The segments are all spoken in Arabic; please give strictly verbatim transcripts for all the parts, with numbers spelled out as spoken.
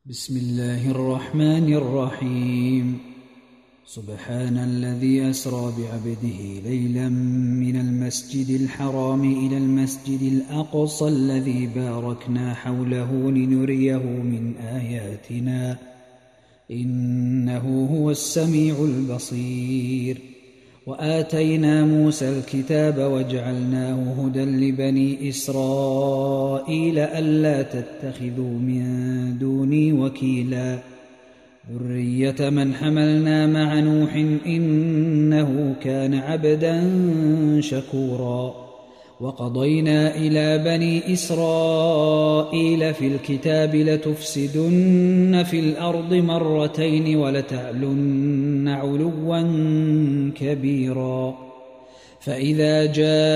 بسم الله الرحمن الرحيم. سبحان الذي أسرى بعبده ليلا من المسجد الحرام إلى المسجد الأقصى الذي باركنا حوله لنريه من آياتنا إنه هو السميع البصير. وآتينا موسى الكتاب وجعلناه هدى لبني إسرائيل ألا تتخذوا من دوني وكيلا ذرية من حملنا مع نوح إنه كان عبدا شكورا. وقضينا إلى بني إسرائيل في الكتاب لتفسدن في الأرض مرتين ولتعلن علوا كبيرا. فإذا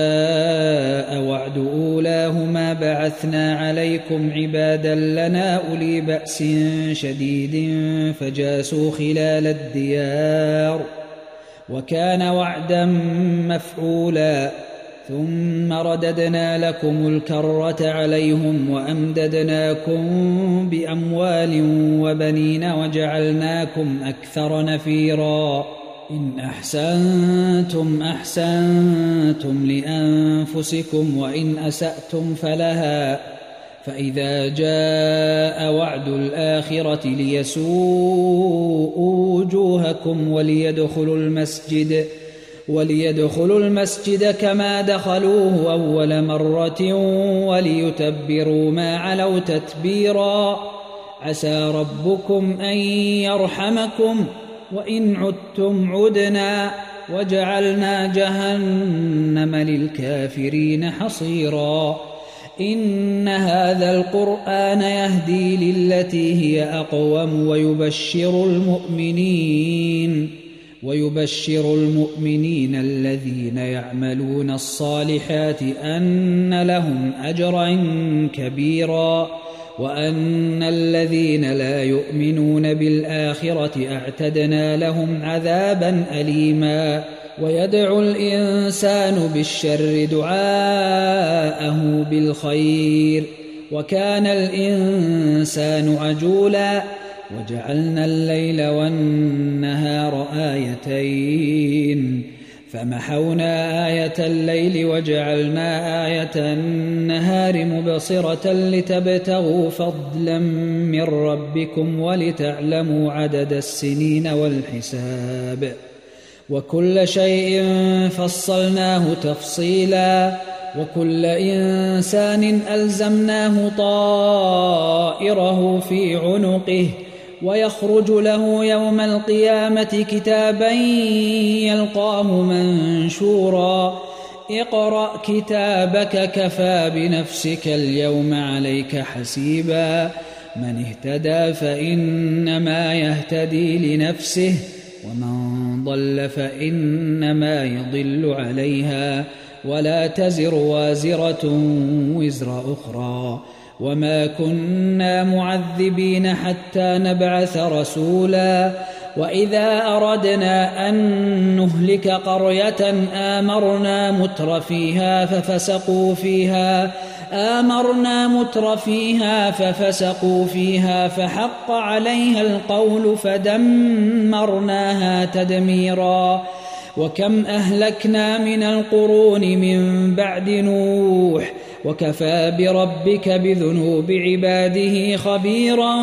جاء وعد أولاهما بعثنا عليكم عبادا لنا أولي بأس شديد فجاسوا خلال الديار وكان وعدا مفعولا. ثم رددنا لكم الكرة عليهم وأمددناكم بأموال وبنين وجعلناكم أكثر نفيرا. إن أحسنتم أحسنتم لأنفسكم وإن أسأتم فلها. فإذا جاء وعد الآخرة ليسوءوا وجوهكم وليدخلوا المسجد وليدخلوا المسجد كما دخلوه أول مرة وليتبروا ما علوا تتبيرا. عسى ربكم أن يرحمكم وإن عدتم عدنا وجعلنا جهنم للكافرين حصيرا. إن هذا القرآن يهدي للتي هي أقوم ويبشر المؤمنين ويبشر المؤمنين الذين يعملون الصالحات أن لهم أجرا كبيرا وأن الذين لا يؤمنون بالآخرة أعتدنا لهم عذابا أليما. ويدعو الإنسان بالشر دعاءه بالخير وكان الإنسان عجولا. وجعلنا الليل والنهار آيتين فمحونا آية الليل وجعلنا آية النهار مبصرة لتبتغوا فضلا من ربكم ولتعلموا عدد السنين والحساب وكل شيء فصلناه تفصيلا. وكل إنسان ألزمناه طائره في عنقه ويخرج له يوم القيامة كتابا يلقاه منشورا. اقرأ كتابك كفى بنفسك اليوم عليك حسيبا. من اهتدى فإنما يهتدي لنفسه ومن ضل فإنما يضل عليها ولا تزر وازرة وزر أخرى. وما كنا معذبين حتى نبعث رسولا. وإذا أردنا أن نهلك قرية آمرنا متر فيها ففسقوا فيها آمرنا متر فيها ففسقوا فيها فحق عليها القول فدمرناها تدميرا. وكم أهلكنا من القرون من بعد نوح وكفى بربك بذنوب عباده خبيرا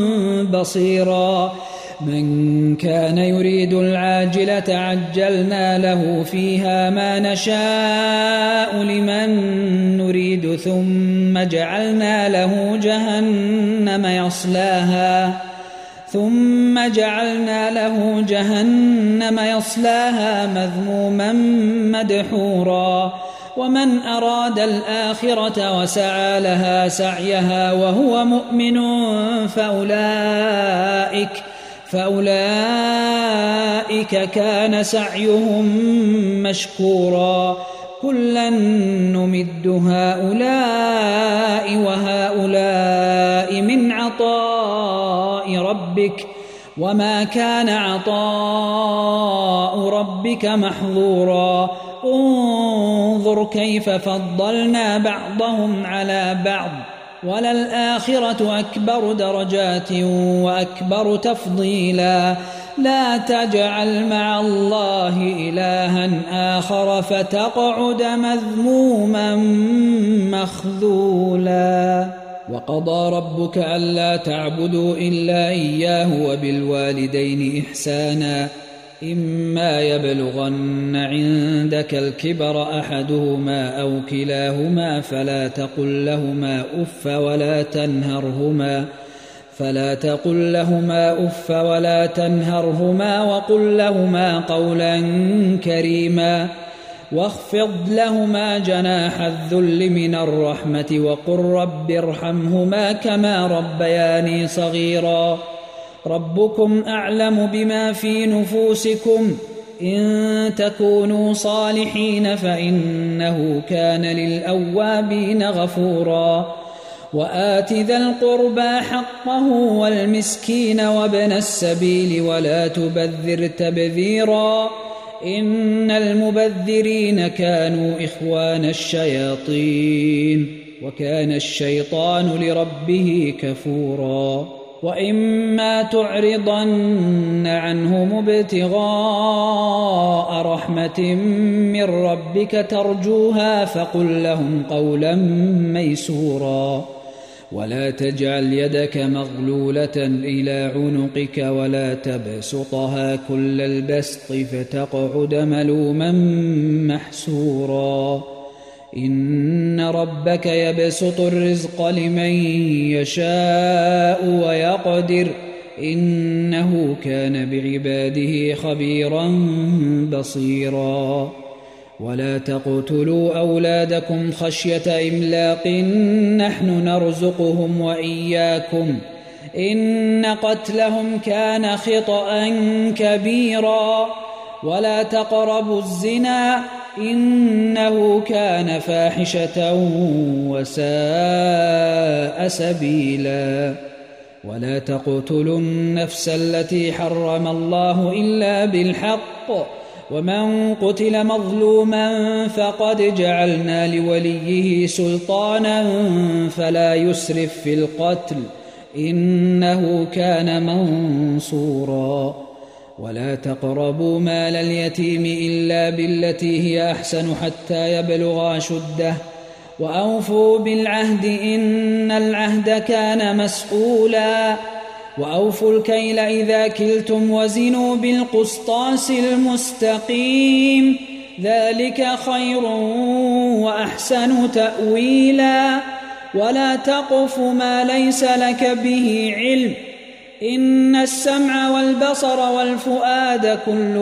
بصيرا. من كان يريد العاجلة عجلنا له فيها ما نشاء لمن نريد ثم جعلنا له جهنم يصلاها ثم جعلنا له جهنم يصلاها مذموما مدحورا. ومن أراد الآخرة وسعى لها سعيها وهو مؤمن فأولئك فأولئك كان سعيهم مشكورا. كلا نمد هؤلاء وهؤلاء من عطاء ربك وما كان عطاء ربك محظورا. انظر كيف فضلنا بعضهم على بعض وللآخرة أكبر درجات وأكبر تفضيلا لا تجعل مع الله إلها آخر فتقعد مذموما مخذولا. وقضى ربك ألا تعبدوا إلا إياه وبالوالدين إحسانا إما يبلغن عندك الكبر أحدهما أو كلاهما فلا تقل لهما أف ولا تنهرهما فلا تقل لهما أف ولا تنهرهما وقل لهما قولا كريما واخفض لهما جناح الذل من الرحمة وقل رب ارحمهما كما ربياني صغيرا ربكم أعلم بما في نفوسكم إن تكونوا صالحين فإنه كان للأوابين غفورا وآت ذا القربى حقه والمسكين وابن السبيل ولا تبذر تبذيرا إن المبذرين كانوا إخوان الشياطين وكان الشيطان لربه كفورا وإما تعرضن عنهم ابتغاء رحمة من ربك ترجوها فقل لهم قولا ميسورا ولا تجعل يدك مغلولة إلى عنقك ولا تبسطها كل البسط فتقعد ملوما محسورا إن ربك يبسط الرزق لمن يشاء ويقدر إنه كان بعباده خبيرا بصيرا ولا تقتلوا أولادكم خشية إملاق نحن نرزقهم وإياكم إن قتلهم كان خطأ كبيرا ولا تقربوا الزنا إنه كان فاحشة وساء سبيلا ولا تقتلوا النفس التي حرم الله إلا بالحق ومن قتل مظلوما فقد جعلنا لوليه سلطانا فلا يسرف في القتل إنه كان منصورا ولا تقربوا مال اليتيم إلا بالتي هي أحسن حتى يبلغ أشده وأوفوا بالعهد إن العهد كان مسؤولا وأوفوا الكيل إذا كلتم وزنوا بالقسطاس المستقيم ذلك خير وأحسن تأويلا ولا تقف ما ليس لك به علم إن السمع والبصر والفؤاد كل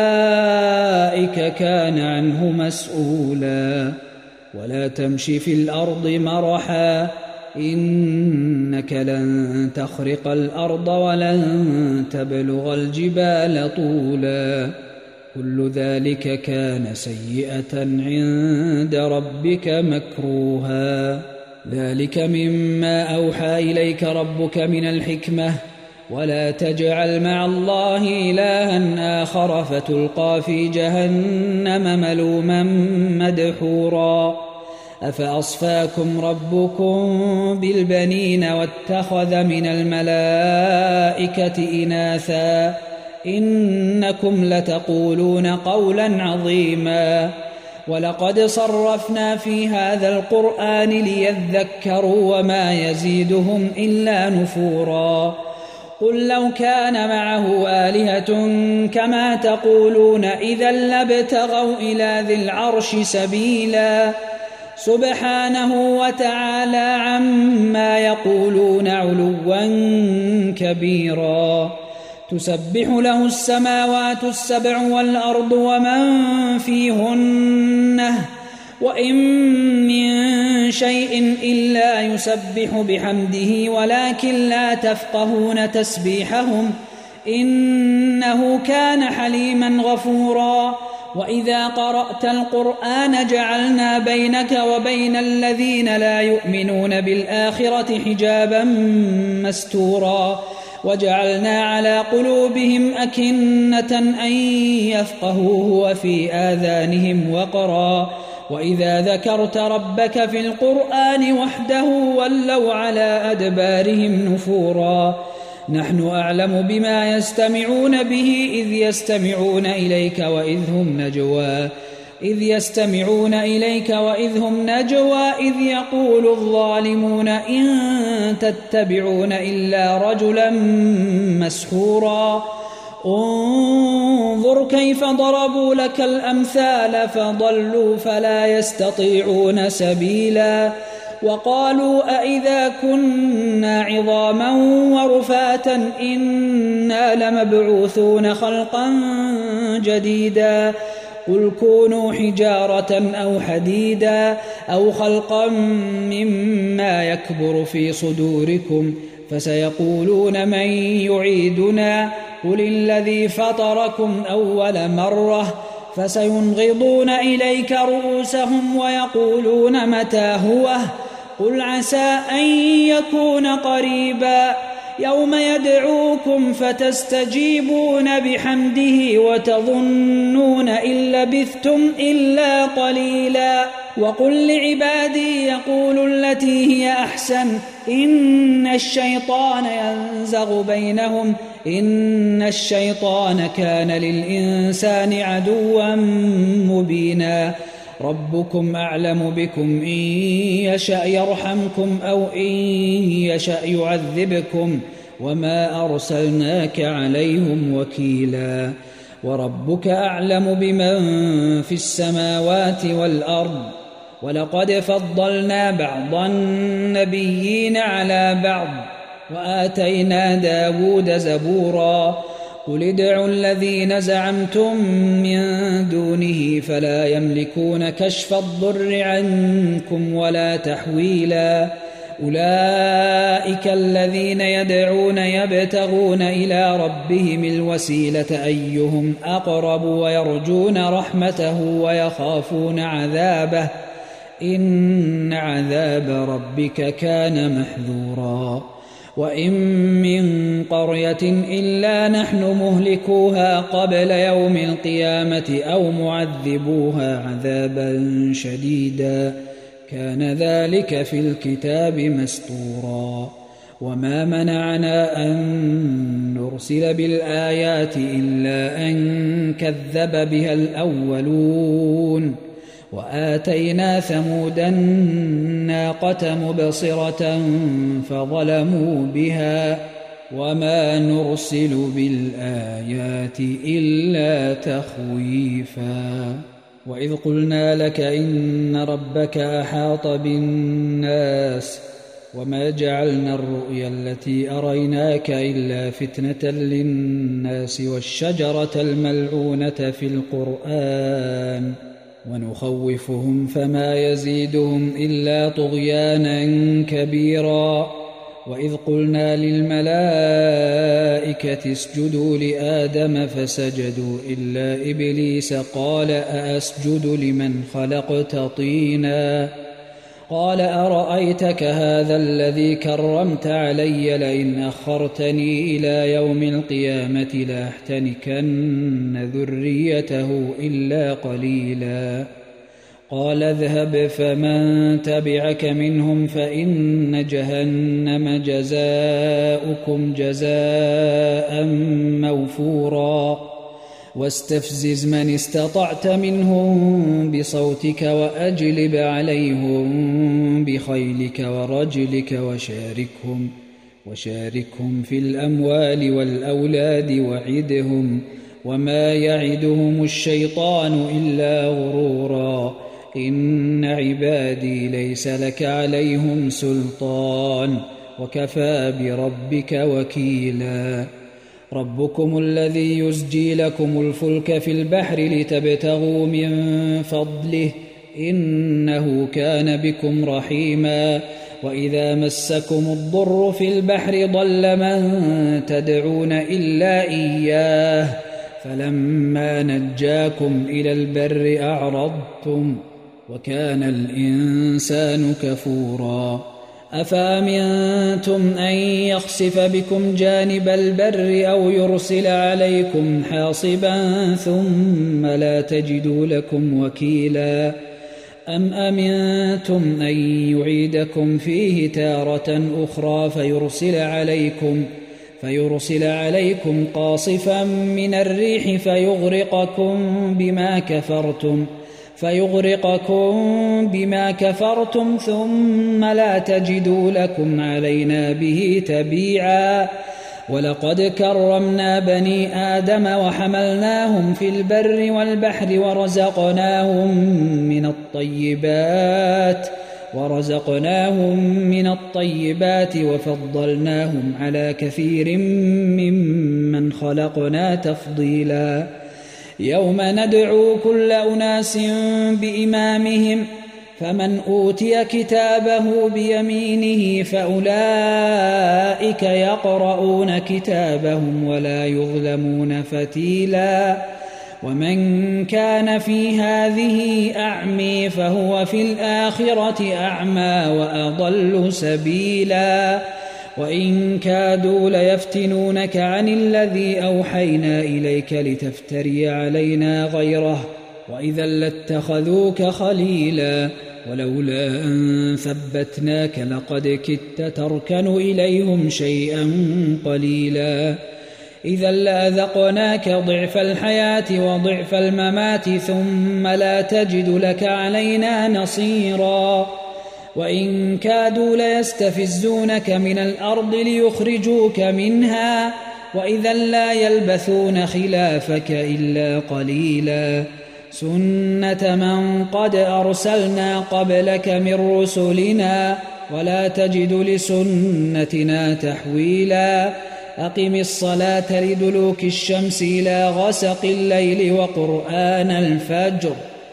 أولئك كان عنه مسؤولا ولا تمشي في الأرض مرحا إنك لن تخرق الأرض ولن تبلغ الجبال طولا كل ذلك كان سيئة عند ربك مكروها ذلك مما أوحى إليك ربك من الحكمة ولا تجعل مع الله إلها آخر فتلقى في جهنم ملوما مدحورا أفأصفاكم ربكم بالبنين واتخذ من الملائكة إناثا إنكم لتقولون قولا عظيما ولقد صرفنا في هذا القرآن ليذكروا وما يزيدهم إلا نفورا قل لو كان معه آلهة كما تقولون إذا لابتغوا إلى ذي العرش سبيلا سبحانه وتعالى عما يقولون علوا كبيرا تسبح له السماوات السبع والأرض ومن فيهن وإن من شيء إلا يسبح بحمده ولكن لا تفقهون تسبيحهم إنه كان حليما غفورا وإذا قرأت القرآن جعلنا بينك وبين الذين لا يؤمنون بالآخرة حجابا مستورا وجعلنا على قلوبهم أكنة أن يفقهوه وفي آذانهم وقرا وإذا ذكرت ربك في القرآن وحده ولوا على أدبارهم نفورا نحن أعلم بما يستمعون به إذ يستمعون إليك وإذ هم نجوى إذ يستمعون إليك وإذ هم نجوى إذ يقول الظالمون إن تتبعون إلا رجلا مسحورا انظر كيف ضربوا لك الأمثال فضلوا فلا يستطيعون سبيلا وقالوا أئذا كنا عظاما ورفاتا إنا لمبعوثون خلقا جديدا قل كونوا حجارة أو حديدا أو خلقا مما يكبر في صدوركم فسيقولون من يعيدنا قل الذي فطركم أول مرة فسينغضون إليك رؤوسهم ويقولون متى هو قل عسى أن يكون قريبا يوم يدعوكم فتستجيبون بحمده وتظنون إن لبثتم إلا قليلا وقل لعبادي يقولوا التي هي أحسن إن الشيطان ينزغ بينهم إن الشيطان كان للإنسان عدوا مبينا ربكم أعلم بكم إن يشأ يرحمكم أو إن يشأ يعذبكم وما أرسلناك عليهم وكيلا وربك أعلم بمن في السماوات والأرض ولقد فضلنا بعض النبيين على بعض وآتينا داود زبورا قل ادعوا الذين زعمتم من دونه فلا يملكون كشف الضر عنكم ولا تحويلا أولئك الذين يدعون يبتغون إلى ربهم الوسيلة أيهم أقرب ويرجون رحمته ويخافون عذابه إن عذاب ربك كان محذورا وإن من قرية إلا نحن مهلكوها قبل يوم القيامة أو معذبوها عذابا شديدا كان ذلك في الكتاب مسطورا وما منعنا أن نرسل بالآيات إلا أن كذب بها الأولون وآتينا ثمود الناقة مبصرة فظلموا بها وما نرسل بالآيات إلا تخويفا وإذ قلنا لك إن ربك أحاط بالناس وما جعلنا الرؤيا التي أريناك إلا فتنة للناس والشجرة الملعونة في القرآن ونخوفهم فما يزيدهم إلا طغيانا كبيرا وإذ قلنا للملائكة اسجدوا لآدم فسجدوا إلا إبليس قال أأسجد لمن خلقت طينا قال أرأيتك هذا الذي كرمت علي لئن أخرتني إلى يوم القيامة لأحتنكن ذريته إلا قليلا قال اذهب فمن تبعك منهم فإن جهنم جزاؤكم جزاء موفورا واستفزز من استطعت منهم بصوتك وأجلب عليهم بخيلك ورجلك وشاركهم وشاركهم في الأموال والأولاد وعدهم وما يعدهم الشيطان إلا غرورا إن عبادي ليس لك عليهم سلطان وكفى بربك وكيلا ربكم الذي يزجي لكم الفلك في البحر لتبتغوا من فضله إنه كان بكم رحيما وإذا مسكم الضر في البحر ضل من تدعون إلا إياه فلما نجاكم إلى البر أعرضتم وكان الإنسان كفورا أفأمنتم أن يخسف بكم جانب البر أو يرسل عليكم حاصبا ثم لا تجدوا لكم وكيلا أم أمنتم أن يعيدكم فيه تارة أخرى فيرسل عليكم فيرسل عليكم قاصفا من الريح فيغرقكم بما كفرتم فيغرقكم بما كفرتم ثم لا تجدوا لكم علينا به تبيعا ولقد كرمنا بني آدم وحملناهم في البر والبحر ورزقناهم من الطيبات ورزقناهم من الطيبات وفضلناهم على كثير ممن خلقنا تفضيلا يوم ندعو كل أناس بإمامهم فمن أوتي كتابه بيمينه فأولئك يقرؤون كتابهم ولا يظلمون فتيلا ومن كان في هذه أعمي فهو في الآخرة أعمى وأضل سبيلا وإن كادوا ليفتنونك عن الذي أوحينا إليك لتفتري علينا غيره وإذا لاتخذوك خليلا ولولا أن ثبتناك لقد كدت تركن إليهم شيئا قليلا إذا لأذقناك ضعف الحياة وضعف الممات ثم لا تجد لك علينا نصيرا وإن كادوا ليستفزونك من الأرض ليخرجوك منها وإذا لا يلبثون خلافك إلا قليلا سنة من قد أرسلنا قبلك من رسلنا ولا تجد لسنتنا تحويلا أقم الصلاة لدلوك الشمس إلى غسق الليل وقرآن الفجر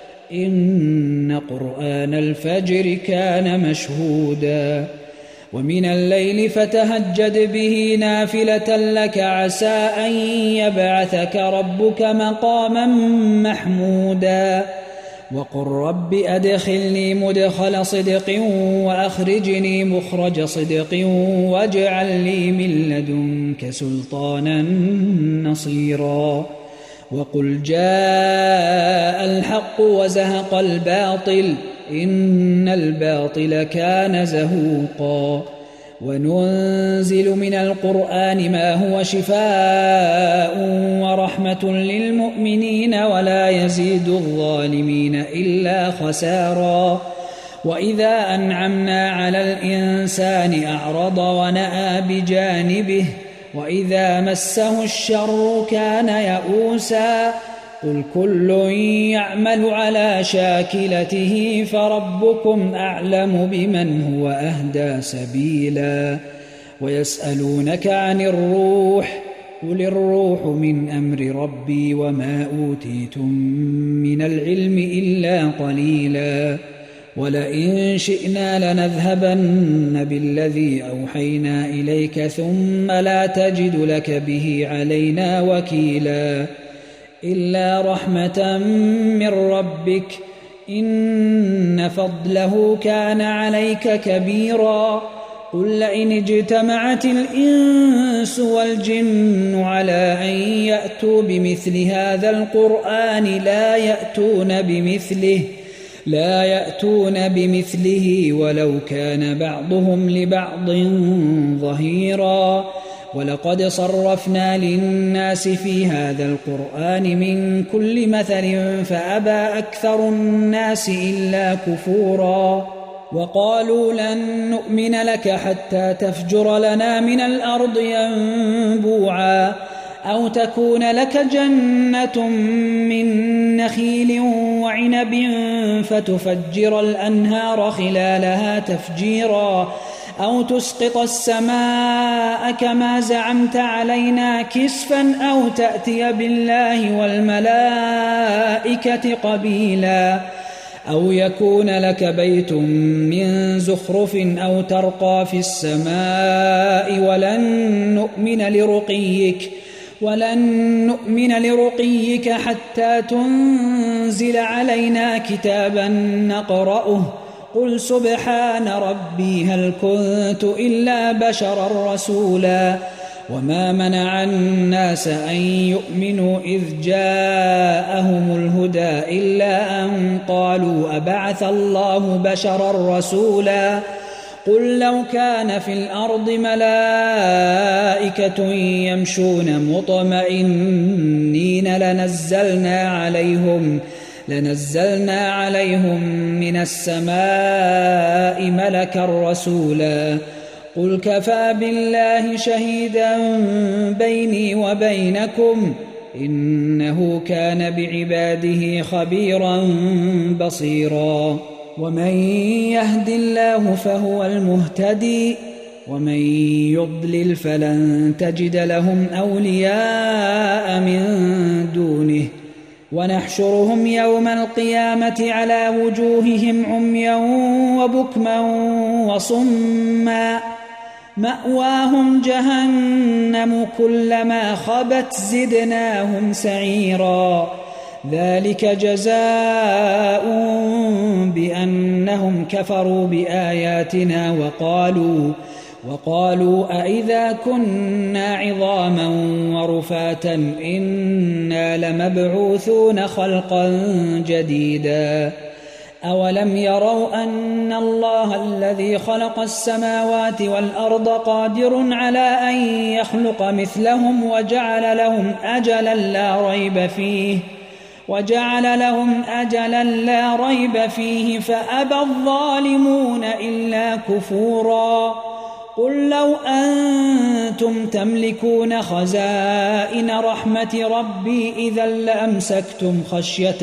إن قرآن الفجر كان مشهودا ومن الليل فتهجد به نافلة لك عسى أن يبعثك ربك مقاما محمودا وقل رب أدخلني مدخل صدق وأخرجني مخرج صدق واجعل لي من لدنك سلطانا نصيرا وقل جاء الحق وزهق الباطل إن الباطل كان زهوقا وننزل من القرآن ما هو شفاء ورحمة للمؤمنين ولا يزيد الظالمين إلا خسارا وإذا أنعمنا على الإنسان أعرض ونأى بجانبه وإذا مسه الشر كان يئوسا قل كل يعمل على شاكلته فربكم أعلم بمن هو أهدى سبيلا ويسألونك عن الروح قل الروح من أمر ربي وما أوتيتم من العلم إلا قليلا ولئن شئنا لنذهبن بالذي أوحينا إليك ثم لا تجد لك به علينا وكيلا إلا رحمة من ربك إن فضله كان عليك كبيرا قل لئن اجتمعت الإنس والجن على أن يأتوا بمثل هذا القرآن لا يأتون بمثله لا يأتون بمثله ولو كان بعضهم لبعض ظهيرا ولقد صرفنا للناس في هذا القرآن من كل مثل فأبى أكثر الناس إلا كفورا وقالوا لن نؤمن لك حتى تفجر لنا من الأرض ينبوعا أو تكون لك جنة من نخيل وعنب فتفجر الأنهار خلالها تفجيرا أو تسقط السماء كما زعمت علينا كسفا أو تأتي بالله والملائكة قبيلا أو يكون لك بيت من زخرف أو ترقى في السماء ولن نؤمن لرقيك ولن نؤمن لرقيك حتى تنزل علينا كتابا نقرأه قل سبحان ربي هل كنت إلا بشرا رسولا وما منع الناس أن يؤمنوا إذ جاءهم الهدى إلا أن قالوا أبعث الله بشرا رسولا قل لو كان في الأرض ملائكة يمشون مطمئنين لنزلنا عليهم لنزلنا عليهم من السماء ملكا رسولا قل كفى بالله شهيدا بيني وبينكم إنه كان بعباده خبيرا بصيرا ومن يهد الله فهو المهتدي ومن يضلل فلن تجد لهم أولياء من دونه ونحشرهم يوم القيامة على وجوههم عميا وبكما وصما مأواهم جهنم كلما خبت زدناهم سعيرا ذلك جزاء بأنهم كفروا بآياتنا وقالوا وقالوا أئذا كنا عظاما ورفاتا إنا لمبعوثون خلقا جديدا أولم يروا أن الله الذي خلق السماوات والأرض قادر على أن يخلق مثلهم وجعل لهم أجلا لا ريب فيه وجعل لهم أجلا لا ريب فيه فأبى الظالمون إلا كفورا قل لو أنتم تملكون خزائن رحمة ربي إذا لأمسكتم خشية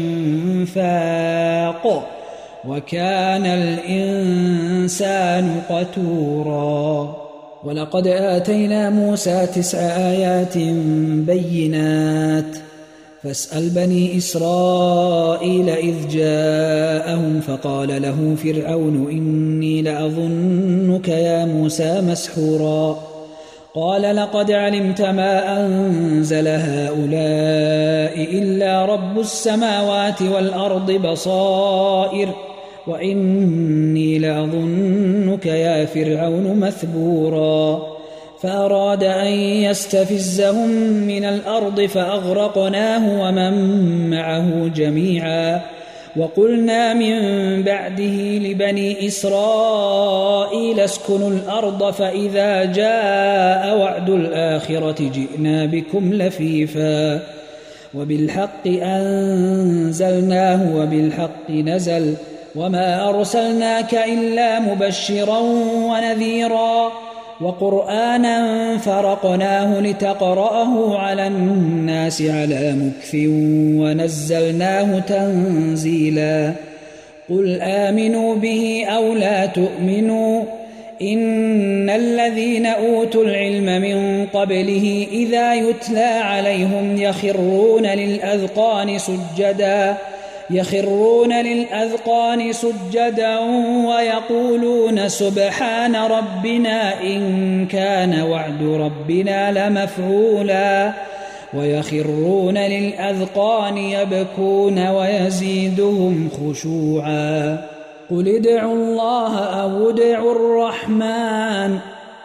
الإنفاق وكان الإنسان قتورا ولقد آتينا موسى تسع آيات بينات فاسأل بني إسرائيل إذ جاءهم فقال له فرعون إني لأظنك يا موسى مسحورا قال لقد علمت ما أنزل هؤلاء إلا رب السماوات والأرض بصائر وإني لأظنك يا فرعون مثبورا فأراد أن يستفزهم من الأرض فأغرقناه ومن معه جميعا وقلنا من بعده لبني إسرائيل اسكنوا الأرض فإذا جاء وعد الآخرة جئنا بكم لفيفا وبالحق أنزلناه وبالحق نزل وما أرسلناك إلا مبشرا ونذيرا وقرآنا فرقناه لتقرأه على الناس على مكث ونزلناه تنزيلا قل آمنوا به أو لا تؤمنوا إن الذين أوتوا العلم من قبله إذا يتلى عليهم يخرون للأذقان سجدا يخرون للأذقان سجدا ويقولون سبحان ربنا إن كان وعد ربنا لمفعولا ويخرون للأذقان يبكون ويزيدهم خشوعا قل ادعوا الله أو ادعوا الرحمن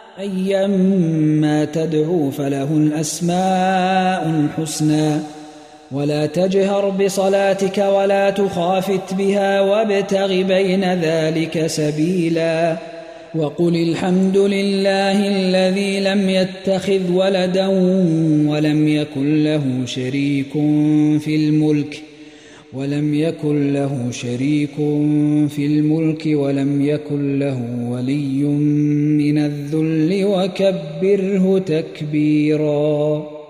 أيما تدعوا فله الأسماء الحسنى ولا تجهر بصلاتك ولا تخافت بها وابتغ بين ذلك سبيلا وقل الحمد لله الذي لم يتخذ ولدا ولم يكن له شريك في الملك ولم يكن له شريك في الملك ولم يكن له ولي من الذل وكبره تكبيرا.